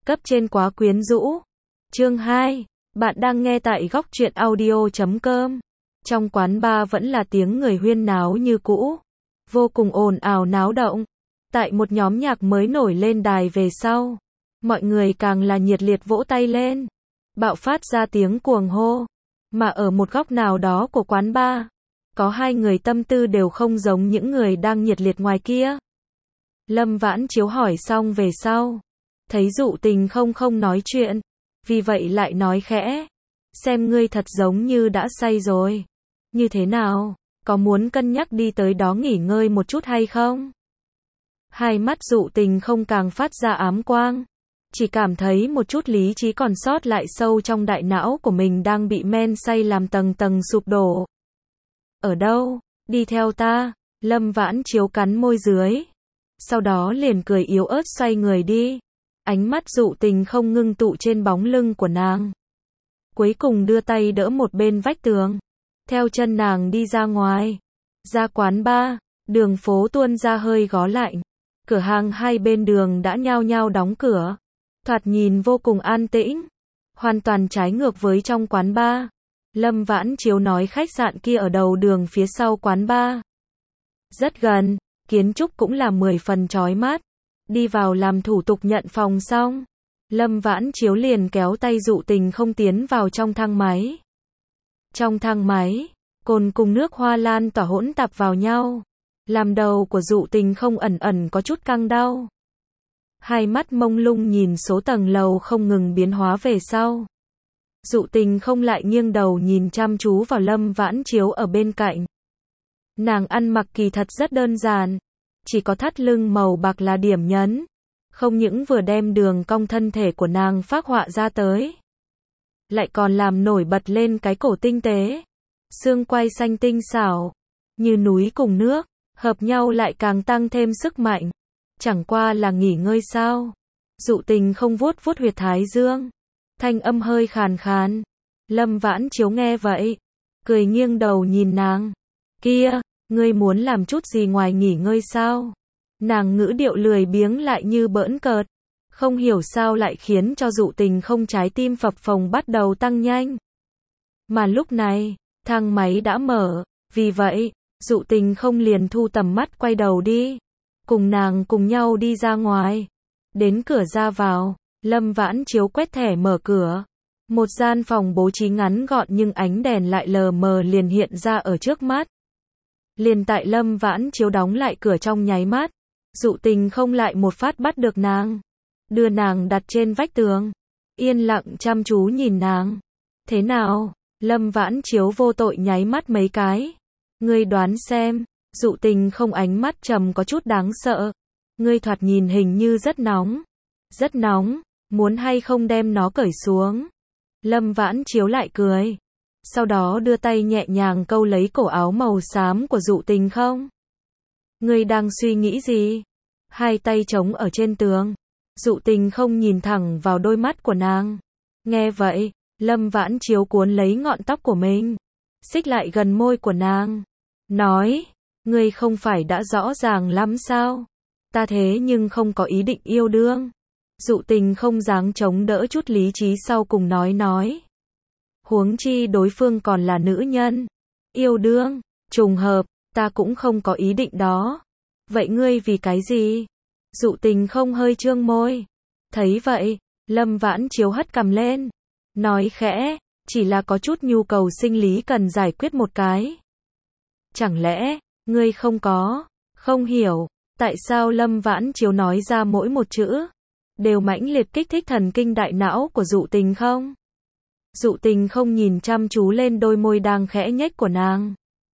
Cấp trên quá quyến rũ. Chương 2. Bạn đang nghe tại góc truyện audio.com. Trong quán bar vẫn là tiếng người huyên náo như cũ. Vô cùng ồn ào náo động. Tại một nhóm nhạc mới nổi lên đài về sau, mọi người càng là nhiệt liệt vỗ tay lên, bạo phát ra tiếng cuồng hô. Mà ở một góc nào đó của quán bar, có hai người tâm tư đều không giống những người đang nhiệt liệt ngoài kia. Lâm Vãn Chiếu hỏi xong về sau, thấy Dụ Tình không nói chuyện, vì vậy lại nói khẽ, xem ngươi thật giống như đã say rồi. Như thế nào, có muốn cân nhắc đi tới đó nghỉ ngơi một chút hay không? Hai mắt Dụ Tình không càng phát ra ám quang, chỉ cảm thấy một chút lý trí còn sót lại sâu trong đại não của mình đang bị men say làm tầng tầng sụp đổ. Ở đâu? Đi theo ta. Lâm Vãn Chiếu cắn môi dưới, sau đó liền cười yếu ớt xoay người đi. Ánh mắt Dụ Tình không ngưng tụ trên bóng lưng của nàng, cuối cùng đưa tay đỡ một bên vách tường, theo chân nàng đi ra ngoài. Ra quán bar, đường phố tuôn ra hơi gió lạnh, cửa hàng hai bên đường đã nhao nhao đóng cửa, thoạt nhìn vô cùng an tĩnh, hoàn toàn trái ngược với trong quán bar. Lâm Vãn Chiếu nói khách sạn kia ở đầu đường phía sau quán bar, rất gần, kiến trúc cũng là 10 phần chói mắt. Đi vào làm thủ tục nhận phòng xong, Lâm Vãn Chiếu liền kéo tay Dụ Tình không tiến vào trong thang máy. Trong thang máy, cồn cùng nước hoa lan tỏa hỗn tạp vào nhau, làm đầu của Dụ Tình không ẩn ẩn có chút căng đau. Hai mắt mông lung nhìn số tầng lầu không ngừng biến hóa về sau. Dụ Tình không lại nghiêng đầu nhìn chăm chú vào Lâm Vãn Chiếu ở bên cạnh. Nàng ăn mặc kỳ thật rất đơn giản, chỉ có thắt lưng màu bạc là điểm nhấn, không những vừa đem đường cong thân thể của nàng phác họa ra tới, lại còn làm nổi bật lên cái cổ tinh tế, xương quai xanh tinh xảo, như núi cùng nước, hợp nhau lại càng tăng thêm sức mạnh. Chẳng qua là nghỉ ngơi sao? Dụ Tình không vuốt vuốt huyệt thái dương, thanh âm hơi khàn khàn. Lâm Vãn Chiếu nghe vậy, cười nghiêng đầu nhìn nàng. Kia, ngươi muốn làm chút gì ngoài nghỉ ngơi sao? Nàng ngữ điệu lười biếng lại như bỡn cợt, không hiểu sao lại khiến cho Dụ Tình không trái tim phập phồng bắt đầu tăng nhanh. Mà lúc này, thang máy đã mở, vì vậy, Dụ Tình không liền thu tầm mắt quay đầu đi, cùng nàng cùng nhau đi ra ngoài. Đến cửa ra vào, Lâm Vãn Chiếu quét thẻ mở cửa. Một gian phòng bố trí ngắn gọn nhưng ánh đèn lại lờ mờ liền hiện ra ở trước mắt. Liền tại Lâm Vãn Chiếu đóng lại cửa trong nháy mắt, Dụ Tình không lại một phát bắt được nàng, đưa nàng đặt trên vách tường, yên lặng chăm chú nhìn nàng. Thế nào? Lâm Vãn Chiếu vô tội nháy mắt mấy cái. Ngươi đoán xem. Dụ Tình không ánh mắt trầm có chút đáng sợ. Ngươi thoạt nhìn hình như rất nóng. Rất nóng, muốn hay không đem nó cởi xuống? Lâm Vãn Chiếu lại cười, sau đó đưa tay nhẹ nhàng câu lấy cổ áo màu xám của Dụ Tình không? Ngươi đang suy nghĩ gì? Hai tay chống ở trên tường, Dụ Tình không nhìn thẳng vào đôi mắt của nàng. Nghe vậy, Lâm Vãn Chiếu cuốn lấy ngọn tóc của mình, xích lại gần môi của nàng, nói, ngươi không phải đã rõ ràng lắm sao? Ta thế nhưng không có ý định yêu đương. Dụ Tình không dáng chống đỡ chút lý trí sau cùng nói. Huống chi đối phương còn là nữ nhân. Yêu đương, trùng hợp, ta cũng không có ý định đó. Vậy ngươi vì cái gì? Dụ Tình không hơi trương môi. Thấy vậy, Lâm Vãn Chiếu hất cằm lên, nói khẽ, chỉ là có chút nhu cầu sinh lý cần giải quyết một cái. Chẳng lẽ, ngươi không hiểu, tại sao Lâm Vãn Chiếu nói ra mỗi một chữ đều mãnh liệt kích thích thần kinh đại não của Dụ Tình không? Dụ Tình không nhìn chăm chú lên đôi môi đang khẽ nhếch của nàng,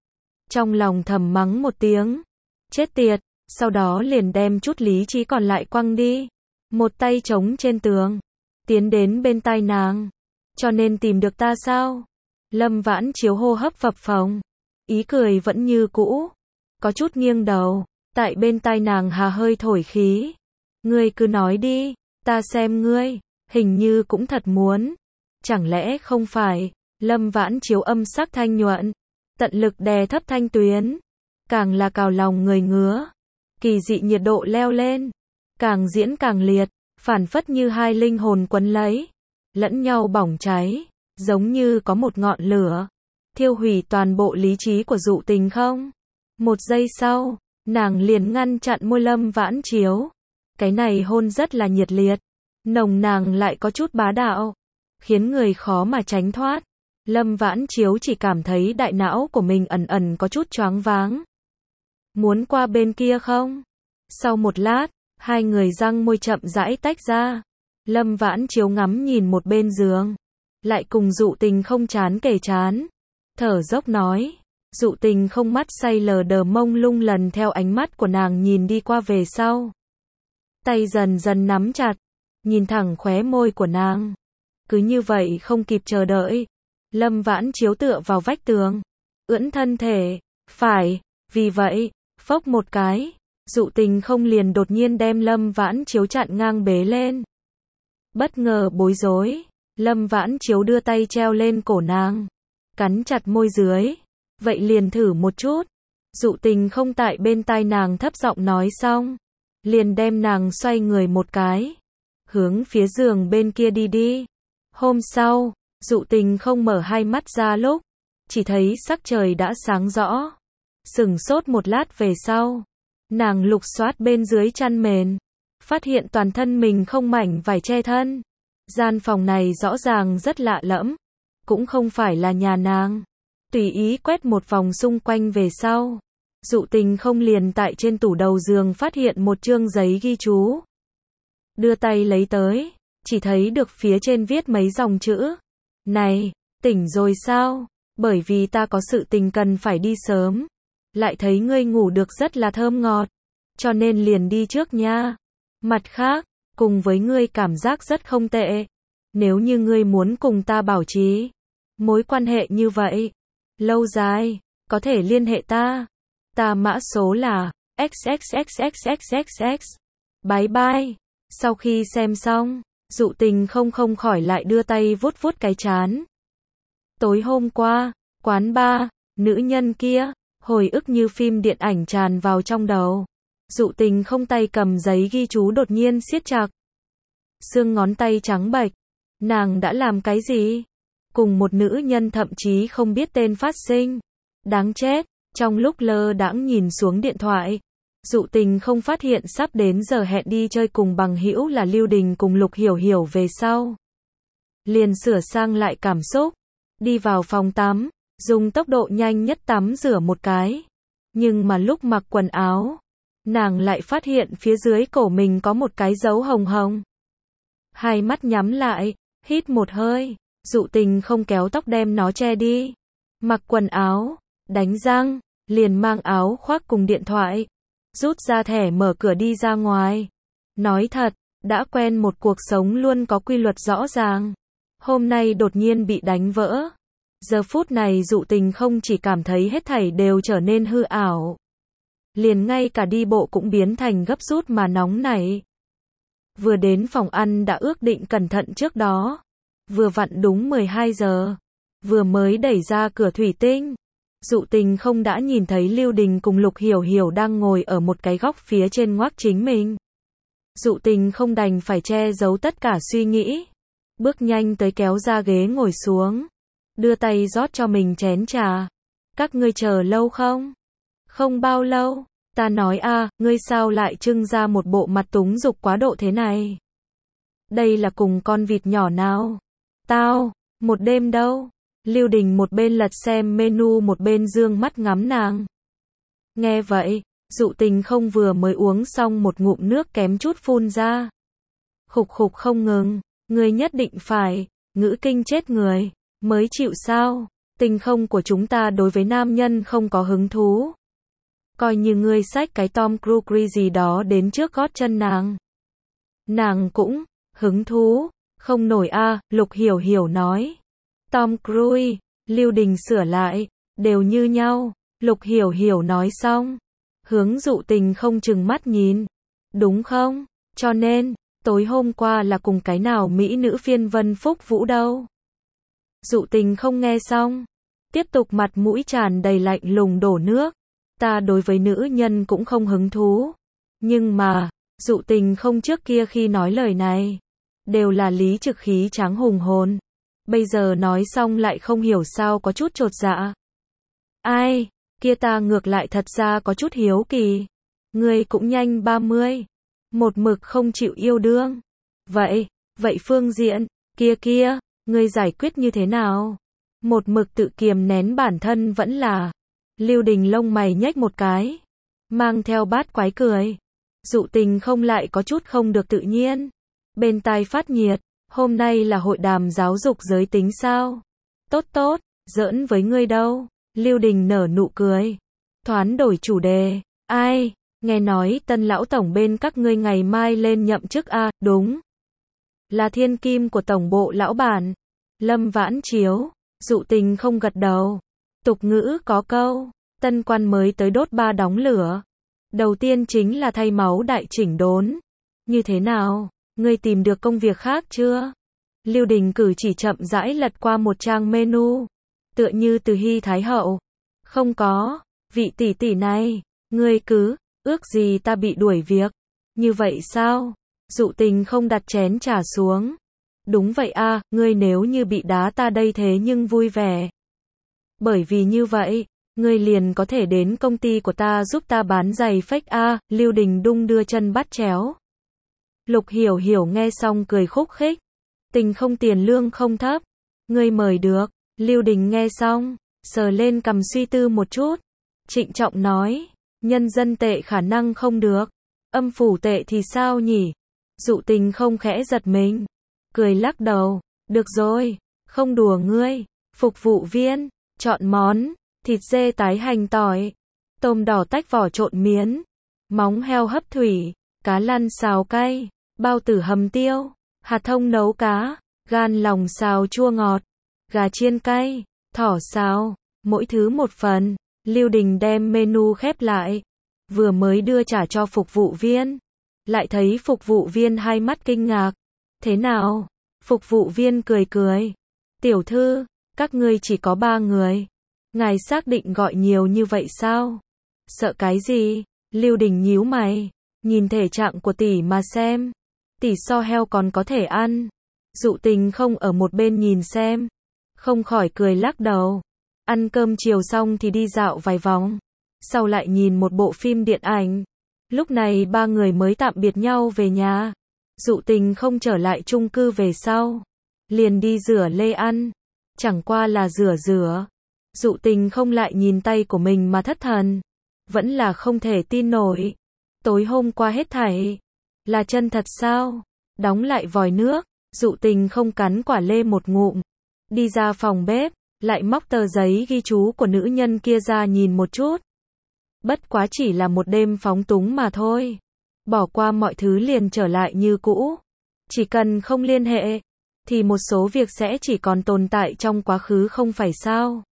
trong lòng thầm mắng một tiếng, chết tiệt, sau đó liền đem chút lý trí còn lại quăng đi, một tay chống trên tường, tiến đến bên tai nàng. Cho nên tìm được ta sao? Lâm Vãn Chiếu hô hấp phập phồng, ý cười vẫn như cũ, có chút nghiêng đầu, tại bên tai nàng hà hơi thổi khí. Ngươi cứ nói đi, ta xem ngươi, hình như cũng thật muốn. Chẳng lẽ không phải? Lâm Vãn Chiếu âm sắc thanh nhuận, tận lực đè thấp thanh tuyến, càng là cào lòng người ngứa. Kỳ dị nhiệt độ leo lên, càng diễn càng liệt, phản phất như hai linh hồn quấn lấy, lẫn nhau bỏng cháy, giống như có một ngọn lửa, thiêu hủy toàn bộ lý trí của Dụ Tình không. Một giây sau, nàng liền ngăn chặn môi Lâm Vãn Chiếu. Cái này hôn rất là nhiệt liệt, nồng nàn lại có chút bá đạo, khiến người khó mà tránh thoát. Lâm Vãn Chiếu chỉ cảm thấy đại não của mình ẩn ẩn có chút choáng váng. Muốn qua bên kia không? Sau một lát, hai người răng môi chậm rãi tách ra. Lâm Vãn Chiếu ngắm nhìn một bên giường, lại cùng Dụ Tình không chán kề chán, thở dốc nói. Dụ Tình không, mắt say lờ đờ mông lung lần theo ánh mắt của nàng nhìn đi qua về sau. Tay dần dần nắm chặt, nhìn thẳng khóe môi của nàng. Cứ như vậy không kịp chờ đợi, Lâm Vãn Chiếu tựa vào vách tường, ưỡn thân thể, phải, vì vậy, phốc một cái, Dụ Tình không liền đột nhiên đem Lâm Vãn Chiếu chặn ngang bế lên. Bất ngờ bối rối, Lâm Vãn Chiếu đưa tay treo lên cổ nàng, cắn chặt môi dưới. Vậy liền thử một chút. Dụ Tình không tại bên tai nàng thấp giọng nói xong, liền đem nàng xoay người một cái, hướng phía giường bên kia đi đi. Hôm sau, Dụ Tình không mở hai mắt ra lúc, chỉ thấy sắc trời đã sáng rõ. Sửng sốt một lát về sau, nàng lục soát bên dưới chăn mền, phát hiện toàn thân mình không mảnh vải che thân. Gian phòng này rõ ràng rất lạ lẫm, cũng không phải là nhà nàng. Tùy ý quét một vòng xung quanh về sau, Dụ Tình không liền tại trên tủ đầu giường phát hiện một chương giấy ghi chú. Đưa tay lấy tới, chỉ thấy được phía trên viết mấy dòng chữ. Này, tỉnh rồi sao? Bởi vì ta có sự tình cần phải đi sớm. Lại thấy ngươi ngủ được rất là thơm ngọt, cho nên liền đi trước nha. Mặt khác, cùng với ngươi cảm giác rất không tệ. Nếu như ngươi muốn cùng ta bảo trì mối quan hệ như vậy lâu dài, có thể liên hệ ta. Ta mã số là XXXXXXX. Bye bye. Sau khi xem xong, Dụ Tình không khỏi lại đưa tay vuốt vuốt cái trán. Tối hôm qua, quán bar, nữ nhân kia, hồi ức như phim điện ảnh tràn vào trong đầu. Dụ Tình không, tay cầm giấy ghi chú đột nhiên siết chặt. Xương ngón tay trắng bệch. Nàng đã làm cái gì? Cùng một nữ nhân thậm chí không biết tên phát sinh. Đáng chết. Trong lúc lơ đãng nhìn xuống điện thoại, Dụ Tình không phát hiện sắp đến giờ hẹn đi chơi cùng bằng hữu là Lưu Đình cùng Lục Hiểu Hiểu về sau. Liền sửa sang lại cảm xúc, đi vào phòng tắm, dùng tốc độ nhanh nhất tắm rửa một cái. Nhưng mà lúc mặc quần áo, nàng lại phát hiện phía dưới cổ mình có một cái dấu hồng hồng. Hai mắt nhắm lại, hít một hơi, Dụ Tình không kéo tóc đem nó che đi. Mặc quần áo, đánh răng, liền mang áo khoác cùng điện thoại, rút ra thẻ mở cửa đi ra ngoài. Nói thật, đã quen một cuộc sống luôn có quy luật rõ ràng, hôm nay đột nhiên bị đánh vỡ. Giờ phút này Dụ Tình không chỉ cảm thấy hết thảy đều trở nên hư ảo, liền ngay cả đi bộ cũng biến thành gấp rút mà nóng nảy. Vừa đến phòng ăn đã ước định cẩn thận trước đó, vừa vặn đúng 12 giờ, vừa mới đẩy ra cửa thủy tinh, Dụ Tình không đã nhìn thấy Lưu Đình cùng Lục Hiểu Hiểu đang ngồi ở một cái góc phía trên ngoác chính mình. Dụ Tình không đành phải che giấu tất cả suy nghĩ, bước nhanh tới kéo ra ghế ngồi xuống, đưa tay rót cho mình chén trà. Các ngươi chờ lâu không? Không bao lâu. Ta nói a, ngươi sao lại trưng ra một bộ mặt túng dục quá độ thế này? Đây là cùng con vịt nhỏ nào? Tao, một đêm đâu? Lưu Đình một bên lật xem menu một bên dương mắt ngắm nàng. Nghe vậy, Dụ Tình không vừa mới uống xong một ngụm nước kém chút phun ra. Khục khục không ngừng, ngươi nhất định phải, ngữ kinh chết người, mới chịu sao? Tình không của chúng ta đối với nam nhân không có hứng thú. Coi như ngươi xách cái Tom Cruise gì đó đến trước gót chân nàng. Nàng cũng, hứng thú, không nổi a, Lục Hiểu Hiểu nói. Tom Cruise, Lưu Đình sửa lại, đều như nhau. Lục Hiểu Hiểu nói xong, hướng Dụ Tình không chừng mắt nhìn. Đúng không? Cho nên, tối hôm qua là cùng cái nào mỹ nữ phiên Vân Phúc Vũ đâu? Dụ Tình không nghe xong, tiếp tục mặt mũi tràn đầy lạnh lùng đổ nước. Ta đối với nữ nhân cũng không hứng thú. Nhưng mà, Dụ Tình không trước kia khi nói lời này, đều là lý trực khí tráng hùng hồn. Bây giờ nói xong lại không hiểu sao có chút chột dạ. Ai, kia ta ngược lại thật ra có chút hiếu kỳ. Ngươi cũng nhanh 30, một mực không chịu yêu đương. Vậy phương diện, kia, ngươi giải quyết như thế nào? Một mực tự kiềm nén bản thân vẫn là. Lưu Đình lông mày nhếch một cái, mang theo bát quái cười. Dụ Tình không lại có chút không được tự nhiên. Bên tai phát nhiệt, hôm nay là hội đàm giáo dục giới tính sao? Tốt, giỡn với ngươi đâu. Lưu Đình nở nụ cười, thoáng đổi chủ đề. Ai, nghe nói tân lão tổng bên các ngươi ngày mai lên nhậm chức à? Đúng, là thiên kim của tổng bộ lão bản, Lâm Vãn Chiếu. Dụ Tình không gật đầu. Tục ngữ có câu, tân quan mới tới đốt ba đóng lửa. Đầu tiên chính là thay máu đại chỉnh đốn. Như thế nào, ngươi tìm được công việc khác chưa? Lưu Đình cử chỉ chậm rãi lật qua một trang menu, tựa như từ Hy Thái Hậu. Không có, vị tỷ tỷ này, ngươi cứ, ước gì ta bị đuổi việc. Như vậy sao? Dụ Tình không đặt chén trà xuống. Đúng vậy a, ngươi nếu như bị đá ta đây thế nhưng vui vẻ. Bởi vì như vậy, ngươi liền có thể đến công ty của ta giúp ta bán giày fake a. Lưu Đình đung đưa chân bắt chéo. Lục Hiểu Hiểu nghe xong cười khúc khích. Tình không tiền lương không thấp. Ngươi mời được. Lưu Đình nghe xong, sờ lên cằm suy tư một chút. Trịnh trọng nói, nhân dân tệ khả năng không được. Âm phủ tệ thì sao nhỉ? Dụ Tình không khẽ giật mình, cười lắc đầu. Được rồi, không đùa ngươi. Phục vụ viên, chọn món, thịt dê tái hành tỏi, tôm đỏ tách vỏ trộn miến, móng heo hấp thủy, cá lăn xào cay, bao tử hầm tiêu, hạt thông nấu cá, gan lòng xào chua ngọt, gà chiên cay, thỏ xào, mỗi thứ một phần. Lưu Đình đem menu khép lại, vừa mới đưa trả cho phục vụ viên, lại thấy phục vụ viên hai mắt kinh ngạc. Thế nào? Phục vụ viên cười cười. Tiểu thư, các ngươi chỉ có 3 người. Ngài xác định gọi nhiều như vậy sao? Sợ cái gì? Lưu Đình nhíu mày, nhìn thể trạng của tỷ mà xem. Tỷ so heo còn có thể ăn. Dụ Tình không ở một bên nhìn xem, không khỏi cười lắc đầu. Ăn cơm chiều xong thì đi dạo vài vòng, sau lại nhìn một bộ phim điện ảnh. Lúc này 3 người mới tạm biệt nhau về nhà. Dụ Tình không trở lại chung cư về sau, liền đi rửa lê ăn. Chẳng qua là rửa. Dụ Tình không lại nhìn tay của mình mà thất thần. Vẫn là không thể tin nổi. Tối hôm qua hết thảy là chân thật sao? Đóng lại vòi nước, Dụ Tình không cắn quả lê một ngụm. Đi ra phòng bếp, lại móc tờ giấy ghi chú của nữ nhân kia ra nhìn một chút. Bất quá chỉ là một đêm phóng túng mà thôi. Bỏ qua mọi thứ liền trở lại như cũ. Chỉ cần không liên hệ, thì một số việc sẽ chỉ còn tồn tại trong quá khứ không phải sao?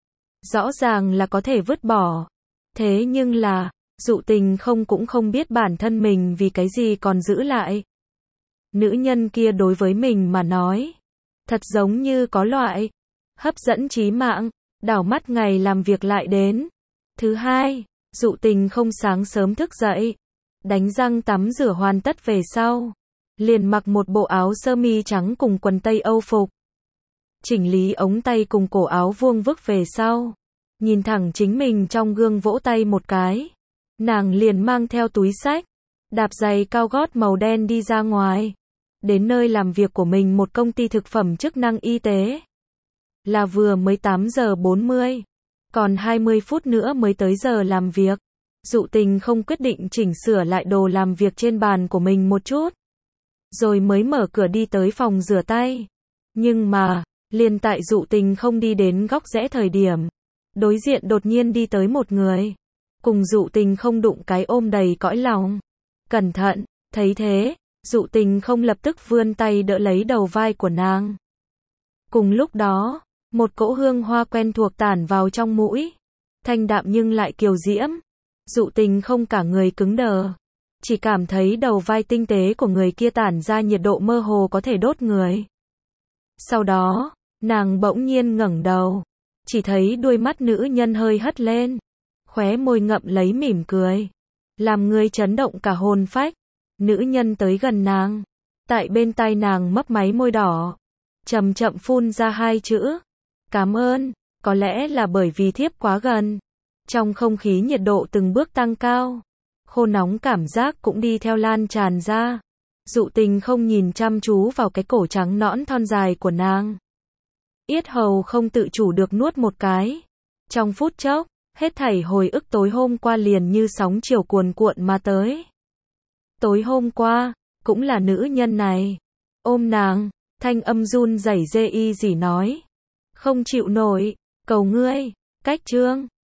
Rõ ràng là có thể vứt bỏ. Thế nhưng là, Dụ Tình cũng không biết bản thân mình vì cái gì còn giữ lại. Nữ nhân kia đối với mình mà nói, thật giống như có loại hấp dẫn chí mạng. Đảo mắt ngày làm việc lại đến. Thứ hai, Dụ Tình không sáng sớm thức dậy, đánh răng tắm rửa hoàn tất về sau, liền mặc một bộ áo sơ mi trắng cùng quần tây Âu phục. Chỉnh lý ống tay cùng cổ áo vuông vức về sau, nhìn thẳng chính mình trong gương vỗ tay một cái. Nàng liền mang theo túi xách, đạp giày cao gót màu đen đi ra ngoài. Đến nơi làm việc của mình, một công ty thực phẩm chức năng y tế. Là vừa mới 8 giờ 40, còn 20 phút nữa mới tới giờ làm việc. Dụ Tình không quyết định chỉnh sửa lại đồ làm việc trên bàn của mình một chút, rồi mới mở cửa đi tới phòng rửa tay. Nhưng mà, liền tại Dụ Tình không đi đến góc rẽ thời điểm, đối diện đột nhiên đi tới một người, cùng Dụ Tình không đụng cái ôm đầy cõi lòng. Cẩn thận, thấy thế, Dụ Tình không lập tức vươn tay đỡ lấy đầu vai của nàng. Cùng lúc đó, một cỗ hương hoa quen thuộc tản vào trong mũi, thanh đạm nhưng lại kiều diễm. Dụ Tình không cả người cứng đờ, chỉ cảm thấy đầu vai tinh tế của người kia tản ra nhiệt độ mơ hồ có thể đốt người. Sau đó, nàng bỗng nhiên ngẩng đầu, chỉ thấy đuôi mắt nữ nhân hơi hất lên, khóe môi ngậm lấy mỉm cười, làm người chấn động cả hồn phách. Nữ nhân tới gần nàng. Tại bên tai nàng mấp máy môi đỏ. Chậm chậm phun ra hai chữ. Cảm ơn. Có lẽ là bởi vì thiếp quá gần. Trong không khí nhiệt độ từng bước tăng cao. Khô nóng cảm giác cũng đi theo lan tràn ra. Dụ Tình không nhìn chăm chú vào cái cổ trắng nõn thon dài của nàng. Yết hầu không tự chủ được nuốt một cái. Trong phút chốc, hết thảy hồi ức tối hôm qua liền như sóng chiều cuồn cuộn mà tới. Tối hôm qua, cũng là nữ nhân này. Ôm nàng, thanh âm run rẩy rê y gì nói. Không chịu nổi, cầu ngươi, cách chương.